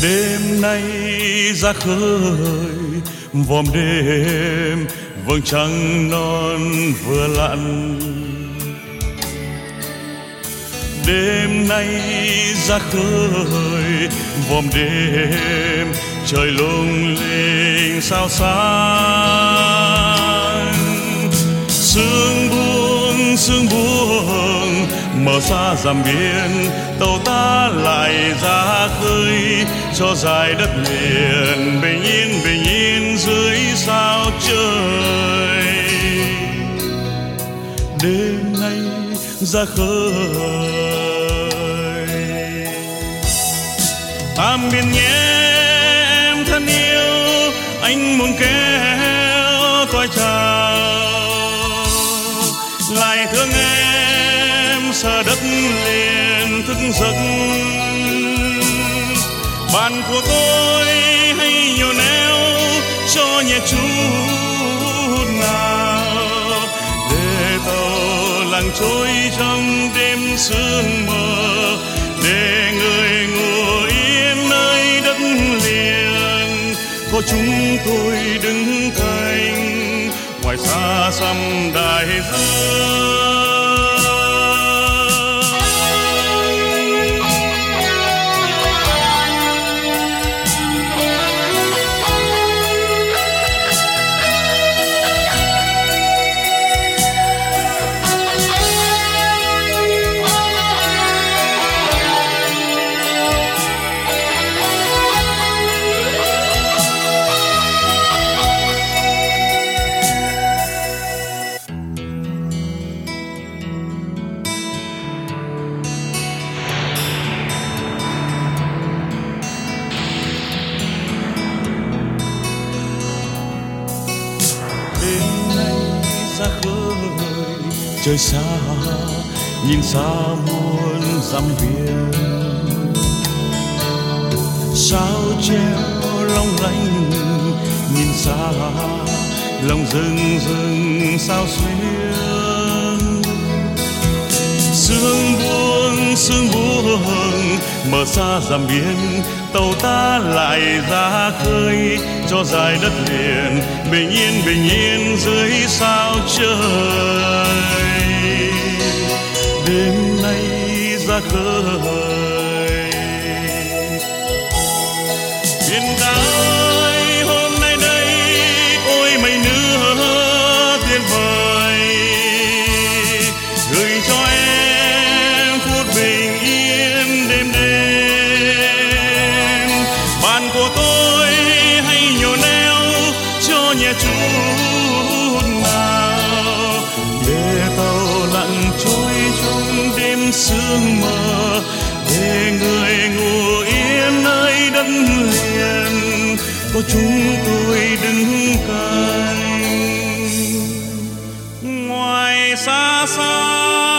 Đêm nay ra khơi vòm đêm, vầng trăng non vừa lặn. Đêm nay ra khơi vòm đêm, trời lung linh sao sáng. Sương buông mở ra rằm biên, tàu ta lại ra khơi cho dài đất liền bình yên dưới sao trời. Đêm nay ra khơi. Tạm biệt nhé em thân yêu, anh muốn kéo còi chào. Lại thương em sợ đất liền thức giấc. Bạn của tôi hãy nhiều néo cho nhẹ chút nào, để tàu lặng trôi trong đêm sương mờ, để người ngủ yên nơi đất liền. Có chúng tôi đứng cạnh ngoài xa xăm đại dương. Trời xa nhìn xa muôn dặm biển, sao treo long lanh nhìn xa lòng rừng sao xuyên. Sương buông mở xa rằm biên, tàu ta lại ra khơi cho dài đất liền bình yên dưới sao trời. Đêm nay ra khơi. Biển cả ơi, hôm nay đây ôi mây nữa tuyệt vời, gửi cho em phút bình yên đêm đêm. Bạn của tôi hãy nhiều neo cho nhẹ chút nào, để tàu lặng trôi trong đêm sương mờ, để người ngủ yên nơi đất liền. Có chúng tôi đứng cạnh ngoài xa xa.